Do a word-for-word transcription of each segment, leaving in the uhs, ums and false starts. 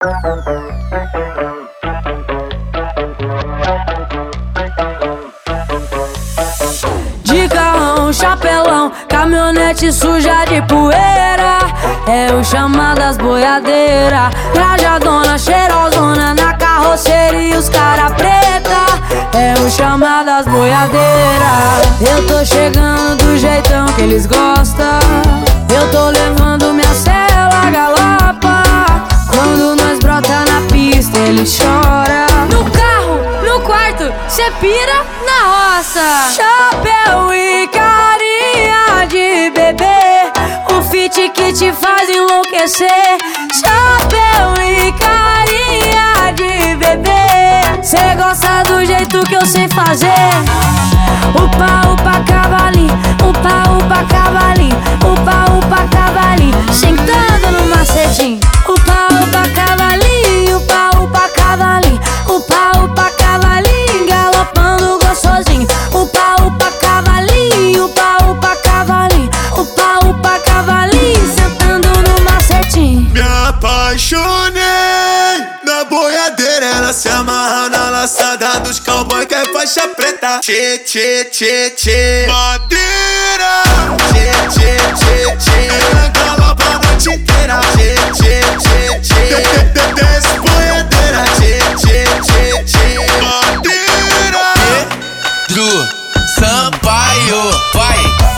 De carrão, chapelão, caminhonete suja de poeira, é o chama das boiadeiras. Trajadona, cheirosona, na carroceria os cara preta, é o chama das boiadeiras. Eu tô chegando do jeitão que eles gostam, eu tô levando minha cela galapa. Quando nós brota na pista eles choram. No carro, no quarto, cê pira na roça. Chapéu e carinha de bebê, o fit que te faz enlouquecer. Chapéu e carinha de bebê, cê gosta do jeito que eu sei fazer. Upa, upa, cavalinho, upa, upa, cavalinho, upa, upa, cavalinho, sentando no macetinho. Upa, upa, cavalinho, upa, upa, cavalinho, upa, upa, cavalinho, galopando gostosinho. Upa, upa, cavalinho, upa, upa, cavalinho, upa, upa, cavalinho, sentando no macetinho. Me apaixonei na boiadeira, ela se amarra na laçada dos cowboy que é faixa preta. Tchê, tchê, tchê, tchê, madeira. Tchê, tchê, tchê, tchê, ela galopa a noite inteira. Tchê, tchê, tchê, tchê, desce boiadeira. Tchê, tchê, tchê, tchê, madeira. Pedro Sampaio, vai!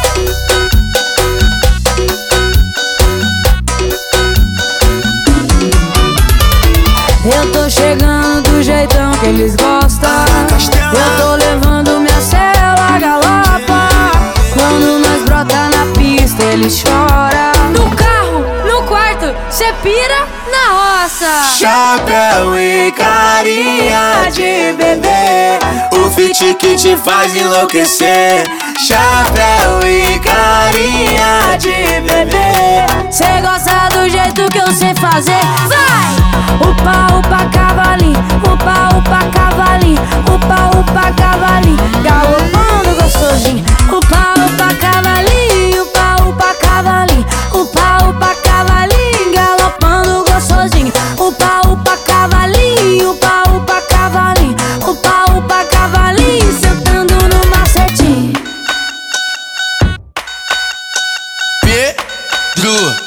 Eu tô chegando do jeitão que eles gostam, eu tô levando minha cela galapa. Quando nós brota na pista eles choram. No carro, no quarto, cê pira na roça. Chapéu e carinha de bebê, o fit que te faz enlouquecer. Chapéu e carinha de bebê, cê gosta do jeito que eu sei fazer. Vai! Upa, upa, cavalinho, upa, upa, cavalinho, upa, upa, cavalinho, galopando gostosinho. Upa, upa, cavalinho, upa, upa, cavalinho, upa, upa, cavalinho, galopando gostosinho. Upa, upa, cavalinho, upa, upa, cavalinho, upa, upa, cavalinho, sentando no macetinho. Pedro